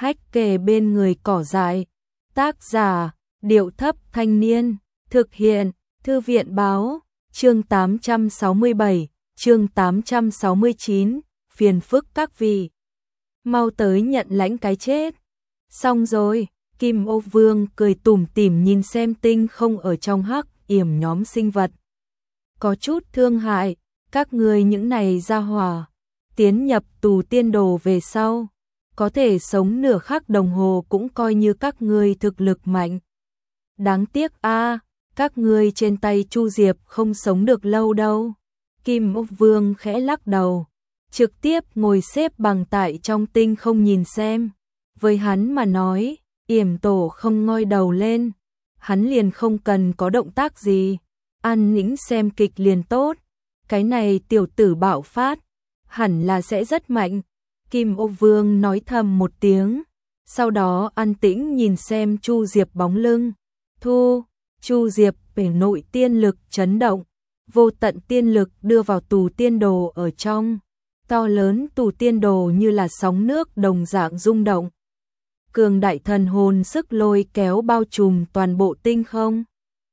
Hách kề bên người cỏ dại. Tác giả, Điệu Thấp Thanh Niên. Thực hiện, Thư viện Báo. Chương 867, chương 869, phiền phức các vị. Mau tới nhận lãnh cái chết. Xong rồi, Kim Ô Vương cười tủm tỉm nhìn xem tinh không ở trong hắc yểm nhóm sinh vật. Có chút thương hại, các người những này ra hỏa, tiến nhập tù tiên đồ về sau. Có thể sống nửa khắc đồng hồ cũng coi như các ngươi thực lực mạnh. Đáng tiếc a, các ngươi trên tay Chu Diệp không sống được lâu đâu. Kim Ô Vương khẽ lắc đầu, trực tiếp ngồi xếp bằng tại trong tinh không nhìn xem. Với hắn mà nói, yểm tổ không ngoi đầu lên, hắn liền không cần có động tác gì, an nĩnh xem kịch liền tốt. Cái này tiểu tử bạo phát, hẳn là sẽ rất mạnh. Kim Ô Vương nói thầm một tiếng, sau đó an tĩnh nhìn xem Chu Diệp bóng lưng. Chu Diệp bể nội tiên lực chấn động, vô tận tiên lực đưa vào tù tiên đồ ở trong. To lớn tù tiên đồ như là sóng nước đồng dạng rung động. Cường đại thần hồn sức lôi kéo bao trùm toàn bộ tinh không.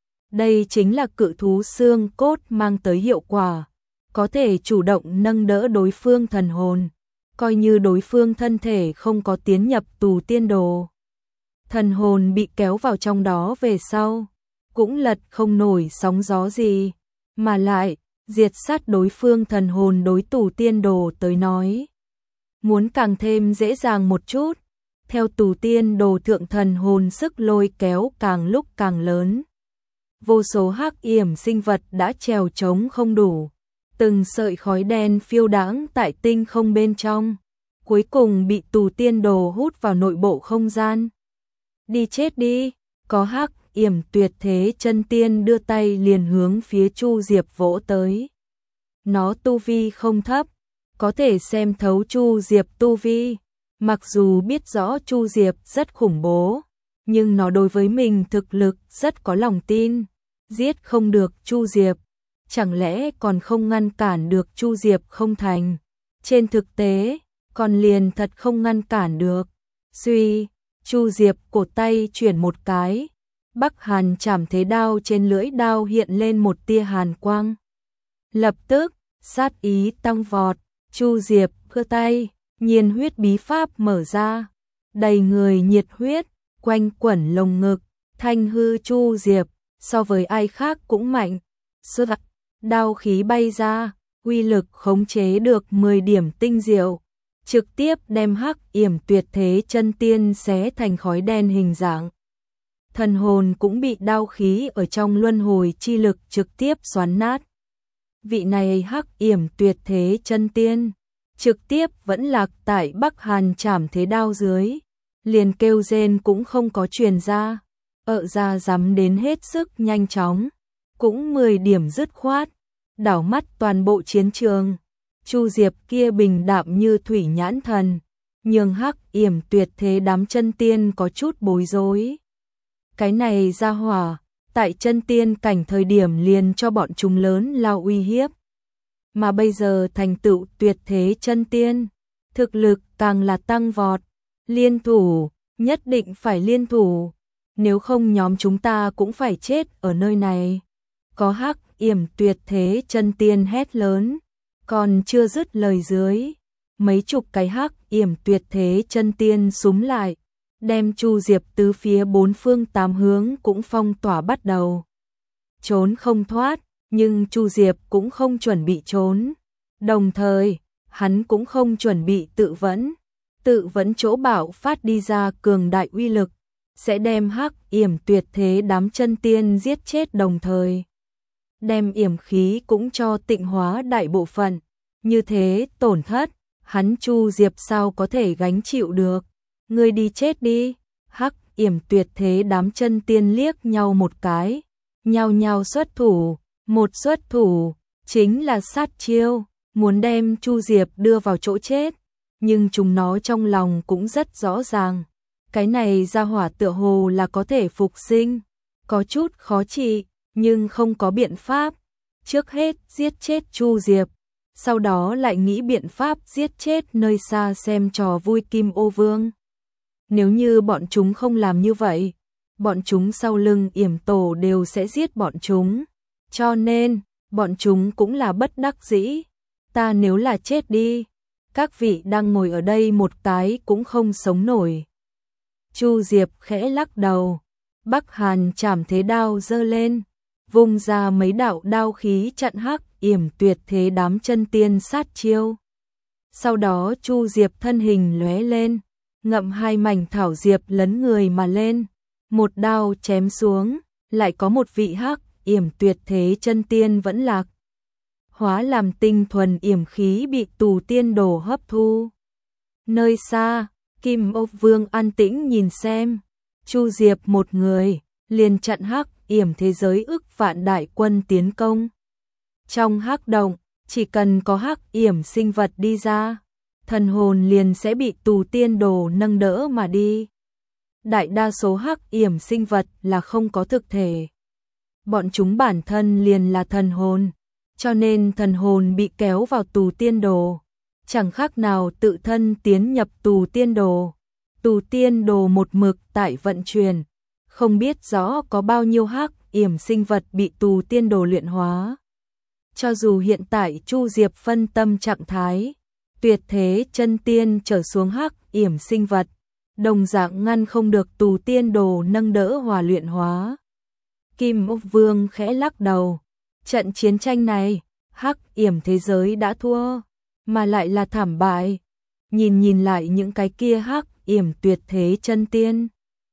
Đây chính là cự thú xương cốt mang tới hiệu quả, có thể chủ động nâng đỡ đối phương thần hồn, coi như đối phương thân thể không có tiến nhập tù tiên đồ. Thần hồn bị kéo vào trong đó về sau, cũng lật không nổi sóng gió gì, mà lại diệt sát đối phương thần hồn đối tù tiên đồ tới nói. Muốn càng thêm dễ dàng một chút, theo tù tiên đồ thượng thần hồn sức lôi kéo càng lúc càng lớn. Vô số hắc yểm sinh vật đã trèo trống không đủ, từng sợi khói đen phiêu đãng tại tinh không bên trong, cuối cùng bị tù tiên đồ hút vào nội bộ không gian. Đi chết đi, có hắc yểm tuyệt thế chân tiên đưa tay liền hướng phía Chu Diệp vỗ tới. Nó tu vi không thấp, có thể xem thấu Chu Diệp tu vi, mặc dù biết rõ Chu Diệp rất khủng bố, nhưng nó đối với mình thực lực rất có lòng tin. Giết không được Chu Diệp, chẳng lẽ còn không ngăn cản được Chu Diệp không thành? Trên thực tế, còn liền thật không ngăn cản được. Suy, Chu Diệp cổ tay chuyển một cái, Bắc Hàn chảm thế đao trên lưỡi đao hiện lên một tia hàn quang. Lập tức, sát ý tăng vọt, Chu Diệp giơ tay, nhiên huyết bí pháp mở ra, đầy người nhiệt huyết, quanh quẩn lồng ngực, thanh hư Chu Diệp, so với ai khác cũng mạnh. Sơ đao khí bay ra, uy lực khống chế được 10 điểm tinh diệu, trực tiếp đem hắc yểm tuyệt thế chân tiên xé thành khói đen hình dạng. Thần hồn cũng bị đao khí ở trong luân hồi chi lực trực tiếp xoắn nát. Vị này hắc yểm tuyệt thế chân tiên, trực tiếp vẫn lạc tại Bắc Hàn chảm thế đao dưới, liền kêu rên cũng không có truyền ra. Ra dám đến hết sức nhanh chóng, cũng 10 điểm dứt khoát, đảo mắt toàn bộ chiến trường. Chu Diệp kia bình đạm như thủy nhãn thần, nhường hắc yểm tuyệt thế đám chân tiên có chút bối rối. Cái này ra hỏa, tại chân tiên cảnh thời điểm liền cho bọn chúng lớn lao uy hiếp. Mà bây giờ thành tựu tuyệt thế chân tiên, thực lực càng là tăng vọt. Liên thủ, nhất định phải liên thủ. Nếu không nhóm chúng ta cũng phải chết ở nơi này. Có hắc yểm tuyệt thế chân tiên hét lớn, còn chưa dứt lời dưới. Mấy chục cái hắc yểm tuyệt thế chân tiên xúm lại, đem Chu Diệp tứ phía bốn phương tám hướng cũng phong tỏa bắt đầu. Trốn không thoát, nhưng Chu Diệp cũng không chuẩn bị trốn. Đồng thời, hắn cũng không chuẩn bị tự vẫn. Tự vẫn chỗ bạo phát đi ra cường đại uy lực, sẽ đem hắc yểm tuyệt thế đám chân tiên giết chết đồng thời. Đem yểm khí cũng cho tịnh hóa đại bộ phận. Như thế tổn thất, hắn Chu Diệp sao có thể gánh chịu được. Ngươi đi chết đi. Hắc yểm tuyệt thế đám chân tiên liếc nhau một cái, nhao nhao xuất thủ. Một xuất thủ, chính là sát chiêu, muốn đem Chu Diệp đưa vào chỗ chết. Nhưng chúng nó trong lòng cũng rất rõ ràng, cái này ra hỏa tựa hồ là có thể phục sinh, có chút khó trị, nhưng không có biện pháp. Trước hết giết chết Chu Diệp, sau đó lại nghĩ biện pháp giết chết nơi xa xem trò vui Kim Ô Vương. Nếu như bọn chúng không làm như vậy, bọn chúng sau lưng Yểm Tổ đều sẽ giết bọn chúng. Cho nên, bọn chúng cũng là bất đắc dĩ. Ta nếu là chết đi, các vị đang ngồi ở đây một cái cũng không sống nổi. Chu Diệp khẽ lắc đầu, Bắc Hàn Trảm Thế Đao giơ lên, vung ra mấy đạo đao khí chặn Hắc Yểm Tuyệt Thế đám chân tiên sát chiêu. Sau đó Chu Diệp thân hình lóe lên, ngậm hai mảnh thảo diệp lấn người mà lên, một đao chém xuống, lại có một vị Hắc Yểm Tuyệt Thế chân tiên vẫn lạc. Hóa làm tinh thuần yểm khí bị Tù Tiên Đồ hấp thu. Nơi xa, Kim Ô Vương an tĩnh nhìn xem, Chu Diệp một người, liền chặn Hắc Yểm thế giới ức vạn đại quân tiến công. Trong hắc động, chỉ cần có Hắc Yểm sinh vật đi ra, thần hồn liền sẽ bị Tù Tiên Đồ nâng đỡ mà đi. Đại đa số Hắc Yểm sinh vật là không có thực thể. Bọn chúng bản thân liền là thần hồn, cho nên thần hồn bị kéo vào Tù Tiên Đồ, chẳng khác nào tự thân tiến nhập Tù Tiên Đồ. Tù Tiên Đồ một mực tại vận chuyển, không biết rõ có bao nhiêu Hắc Yểm sinh vật bị Tù Tiên Đồ luyện hóa. Cho dù hiện tại Chu Diệp phân tâm trạng thái, tuyệt thế chân tiên trở xuống Hắc Yểm sinh vật, đồng dạng ngăn không được Tù Tiên Đồ nâng đỡ hòa luyện hóa. Kim Ô Vương khẽ lắc đầu, trận chiến tranh này, Hắc Yểm thế giới đã thua, mà lại là thảm bại. Nhìn lại những cái kia Hắc Yểm tuyệt thế chân tiên,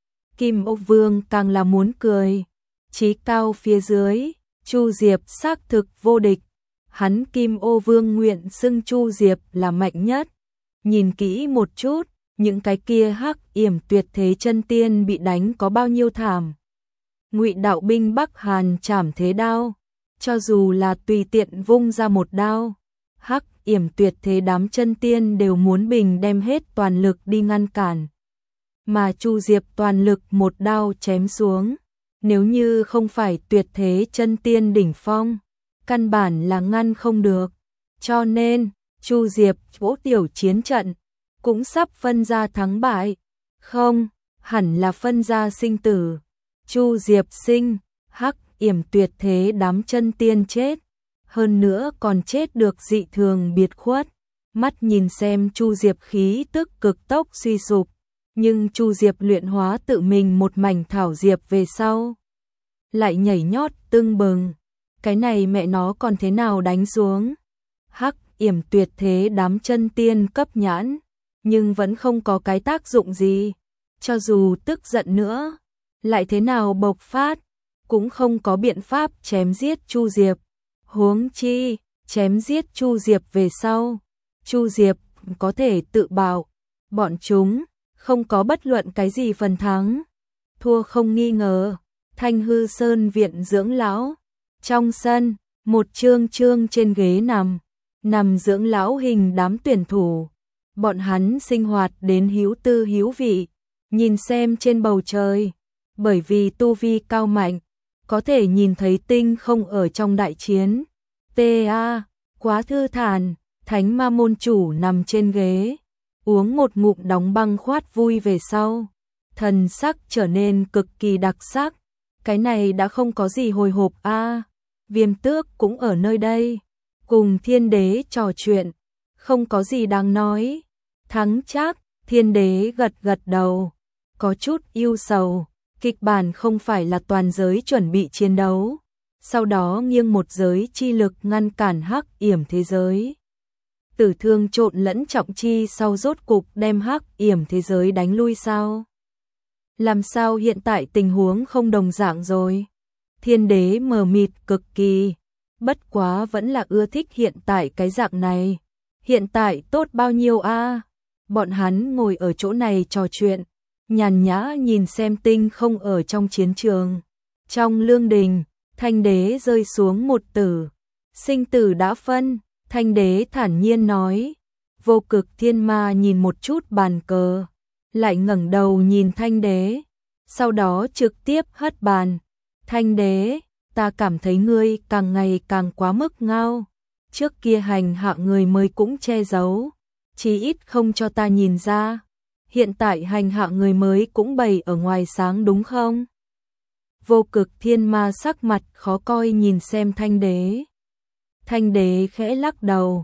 Kim Ô Vương càng là muốn cười. Chí cao phía dưới, Chu Diệp xác thực vô địch. Hắn Kim Ô Vương nguyện xưng Chu Diệp là mạnh nhất. Nhìn kỹ một chút, những cái kia Hắc Yểm tuyệt thế chân tiên bị đánh có bao nhiêu thảm. Ngụy đạo binh Bắc Hàn Trảm Thế Đao, cho dù là tùy tiện vung ra một đao, Hắc Yểm tuyệt thế đám chân tiên đều muốn bình đem hết toàn lực đi ngăn cản. Mà Chu Diệp toàn lực một đao chém xuống, nếu như không phải tuyệt thế chân tiên đỉnh phong, căn bản là ngăn không được. Cho nên, Chu Diệp vỗ tiểu chiến trận, cũng sắp phân ra thắng bại. Không, hẳn là phân ra sinh tử. Chu Diệp sinh, Hắc Yểm tuyệt thế đám chân tiên chết, hơn nữa còn chết được dị thường biệt khuất. Mắt nhìn xem Chu Diệp khí tức cực tốc suy sụp, nhưng Chu Diệp luyện hóa tự mình một mảnh thảo diệp về sau, lại nhảy nhót tưng bừng. Cái này mẹ nó còn thế nào đánh xuống? Hắc Yểm tuyệt thế đám chân tiên cấp nhãn, nhưng vẫn không có cái tác dụng gì. Cho dù tức giận nữa, lại thế nào bộc phát, cũng không có biện pháp chém giết Chu Diệp. Huống chi, chém giết Chu Diệp về sau, Chu Diệp có thể tự bảo, bọn chúng không có bất luận cái gì phần thắng. Thua không nghi ngờ. Thanh Hư Sơn viện dưỡng lão. Trong sân, một Trương Trương trên ghế nằm dưỡng lão hình đám tuyển thủ. Bọn hắn sinh hoạt đến hiếu tư hiếu vị, nhìn xem trên bầu trời, bởi vì tu vi cao mạnh, có thể nhìn thấy tinh không ở trong đại chiến. Ta, quá thư thản. Thánh Ma môn chủ nằm trên ghế, uống một ngụm đóng băng khoát vui về sau, thần sắc trở nên cực kỳ đặc sắc. Cái này đã không có gì hồi hộp a. Viêm Tước cũng ở nơi đây, cùng Thiên Đế trò chuyện, không có gì đáng nói. Thắng chắc. Thiên Đế gật gật đầu, có chút ưu sầu. Kịch bản không phải là toàn giới chuẩn bị chiến đấu, sau đó nghiêng một giới chi lực ngăn cản Hắc Yểm thế giới. Tử thương trộn lẫn trọng chi sau rốt cục đem Hắc Yểm thế giới đánh lui sao? Làm sao hiện tại tình huống không đồng dạng rồi? Thiên Đế mờ mịt cực kỳ, bất quá vẫn là ưa thích hiện tại cái dạng này. Hiện tại tốt bao nhiêu a? Bọn hắn ngồi ở chỗ này trò chuyện, nhàn nhã nhìn xem tinh không ở trong chiến trường. Trong lương đình, Thanh Đế rơi xuống một tử. Sinh tử đã phân, Thanh Đế thản nhiên nói. Vô Cực Thiên Ma nhìn một chút bàn cờ, lại ngẩng đầu nhìn Thanh Đế, sau đó trực tiếp hất bàn. Thanh Đế, ta cảm thấy ngươi càng ngày càng quá mức ngao. Trước kia hành hạ người mới cũng che giấu, chí ít không cho ta nhìn ra. hiện tại hành hạ người mới cũng bày ở ngoài sáng đúng không? Vô Cực Thiên Ma sắc mặt khó coi nhìn xem Thanh Đế. Thanh Đế khẽ lắc đầu,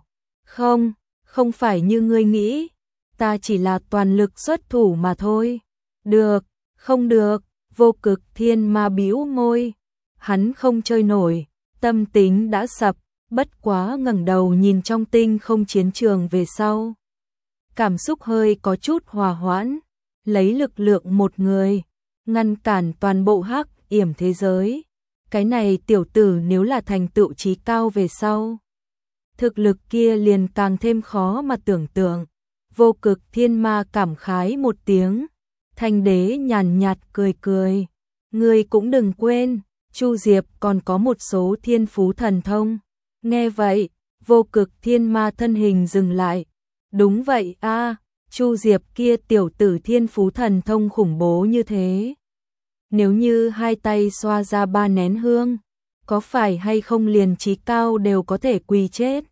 không phải như ngươi nghĩ, ta chỉ là toàn lực xuất thủ mà thôi. Được, không được, Vô Cực Thiên Ma bĩu môi, hắn không chơi nổi, tâm tính đã sập, bất quá ngẩng đầu nhìn trong tinh không chiến trường về sau. Cảm xúc hơi có chút hòa hoãn, lấy lực lượng một người, ngăn cản toàn bộ Hắc Yểm thế giới. Cái này tiểu tử nếu là thành tựu chí cao về sau, thực lực kia liền càng thêm khó mà tưởng tượng. Vô Cực Thiên Ma cảm khái một tiếng, Thanh Đế nhàn nhạt cười cười, ngươi cũng đừng quên, Chu Diệp còn có một số thiên phú thần thông. Nghe vậy, Vô Cực Thiên Ma thân hình dừng lại. Đúng vậy a, Chu Diệp kia tiểu tử thiên phú thần thông khủng bố như thế. Nếu như hai tay xoa ra 3 nén hương, có phải hay không liền chí cao đều có thể quỳ chết.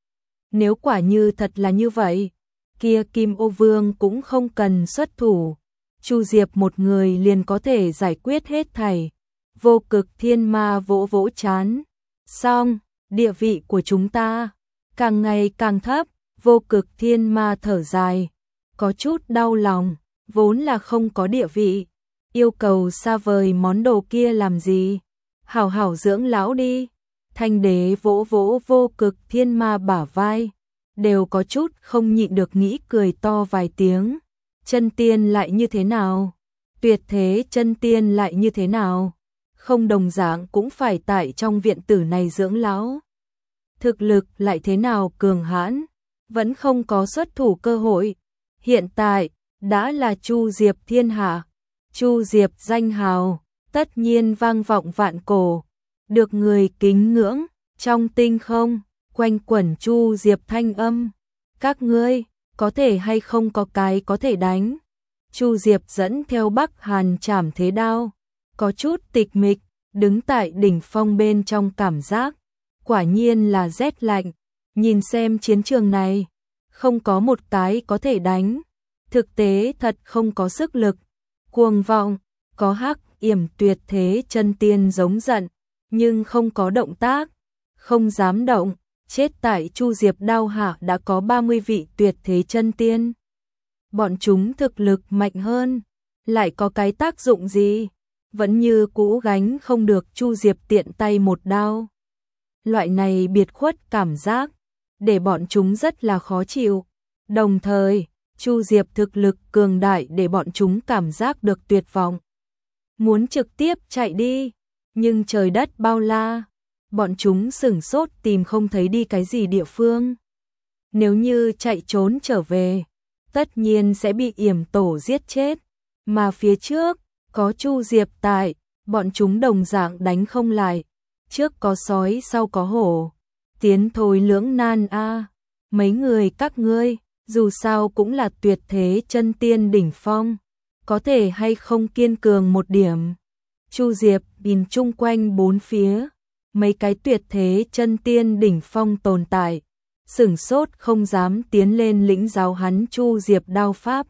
Nếu quả như thật là như vậy, kia Kim Ô Vương cũng không cần xuất thủ. Chu Diệp một người liền có thể giải quyết hết thảy. Vô Cực Thiên Ma vỗ vỗ trán. Xong, địa vị của chúng ta càng ngày càng thấp. Vô Cực Thiên Ma thở dài, có chút đau lòng, vốn là không có địa vị, yêu cầu xa vời món đồ kia làm gì, hảo hảo dưỡng lão đi. Thanh Đế vỗ vỗ Vô Cực Thiên Ma bả vai, đều có chút không nhịn được nghĩ cười to vài tiếng. Chân tiên lại như thế nào? Tuyệt thế chân tiên lại như thế nào? Không đồng dạng cũng phải tại trong viện tử này dưỡng lão. Thực lực lại thế nào cường hãn, vẫn không có xuất thủ cơ hội. Hiện tại, đã là Chu Diệp thiên hạ. Chu Diệp danh hào, tất nhiên vang vọng vạn cổ, được người kính ngưỡng. Trong tinh không, quanh quẩn Chu Diệp thanh âm. Các ngươi, có thể hay không có cái có thể đánh. Chu Diệp dẫn theo Bắc Hàn Trảm Thế Đao, có chút tịch mịch, đứng tại đỉnh phong bên trong cảm giác. Quả nhiên là rét lạnh, nhìn xem chiến trường này, không có một cái có thể đánh. Thực tế thật không có sức lực, cuồng vọng, có Hắc Yểm tuyệt thế chân tiên giống giận, nhưng không có động tác, không dám động. Chết tại Chu Diệp đao hạ đã có 30 vị tuyệt thế chân tiên. Bọn chúng thực lực mạnh hơn, lại có cái tác dụng gì? Vẫn như cũ gánh không được Chu Diệp tiện tay một đao. Loại này biệt khuất cảm giác, để bọn chúng rất là khó chịu. Đồng thời, Chu Diệp thực lực cường đại để bọn chúng cảm giác được tuyệt vọng. Muốn trực tiếp chạy đi, nhưng trời đất bao la, bọn chúng sửng sốt tìm không thấy đi cái gì địa phương. Nếu như chạy trốn trở về, tất nhiên sẽ bị Yểm Tổ giết chết. Mà phía trước, có Chu Diệp tại, bọn chúng đồng dạng đánh không lại. Trước có sói sau có hổ, tiến thôi lưỡng nan a. Mấy người các ngươi, dù sao cũng là tuyệt thế chân tiên đỉnh phong, có thể hay không kiên cường một điểm. Chu Diệp nhìn chung quanh bốn phía, mấy cái tuyệt thế chân tiên đỉnh phong tồn tại, sửng sốt không dám tiến lên lĩnh giáo hắn Chu Diệp đao pháp.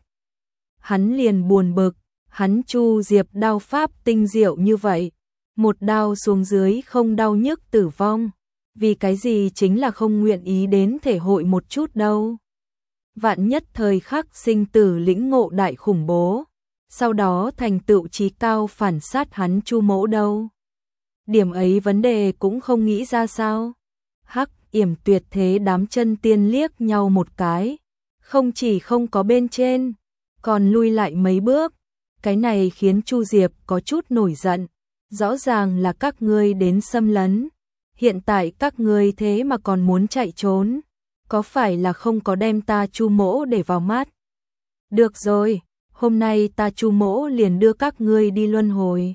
Hắn liền buồn bực, hắn Chu Diệp đao pháp tinh diệu như vậy, một đao xuống dưới không đau nhức tử vong, vì cái gì chính là không nguyện ý đến thể hội một chút đâu. Vạn nhất thời khắc sinh tử lĩnh ngộ đại khủng bố, sau đó thành tựu chí cao phản sát hắn Chu mỗ đâu. Điểm ấy vấn đề cũng không nghĩ ra sao. Hắc Yểm tuyệt thế đám chân tiên liếc nhau một cái, không chỉ không có bên trên, còn lui lại mấy bước. Cái này khiến Chu Diệp có chút nổi giận, rõ ràng là các ngươi đến xâm lấn, hiện tại các ngươi thế mà còn muốn chạy trốn, có phải là không có đem ta Chu mỗ để vào mắt? Được rồi, hôm nay ta Chu mỗ liền đưa các ngươi đi luân hồi.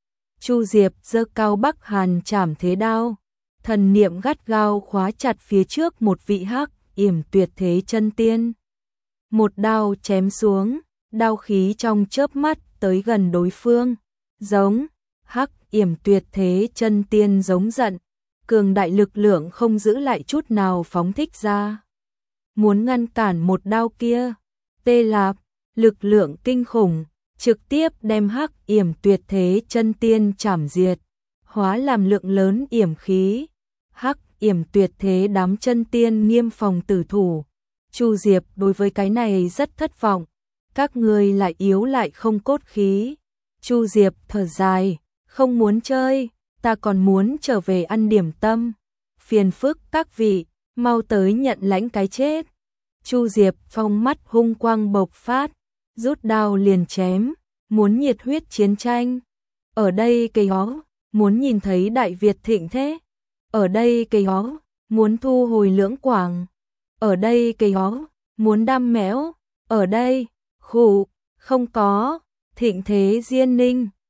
Chu Diệp giơ cao Bắc Hàn Trảm Thế Đao, thần niệm gắt gao khóa chặt phía trước một vị Hắc Yểm tuyệt thế chân tiên. Một đao chém xuống, đao khí trong chớp mắt tới gần đối phương, giống. Hắc Yểm tuyệt thế chân tiên giống giận, cường đại lực lượng không giữ lại chút nào phóng thích ra, muốn ngăn cản một đao kia. Tê Lạp, lực lượng kinh khủng, trực tiếp đem Hắc Yểm Tuyệt Thế chân tiên chảm diệt, hóa làm lượng lớn yểm khí. Hắc Yểm Tuyệt Thế đám chân tiên nghiêm phòng tử thủ. Chu Diệp đối với cái này rất thất vọng, các ngươi lại yếu lại không cốt khí. Chu Diệp thở dài, không muốn chơi, ta còn muốn trở về ăn điểm tâm. Phiền phức các vị, mau tới nhận lãnh cái chết. Chu Diệp trong mắt hung quang bộc phát, rút đao liền chém, muốn nhiệt huyết chiến tranh. Ở đây cây ó, muốn nhìn thấy Đại Việt thịnh thế. Ở đây cây ó, muốn thu hồi Lưỡng Quảng. Ở đây cây ó, muốn đam mẽo. Ở đây, khụ, không có, thịnh thế Diên Ninh.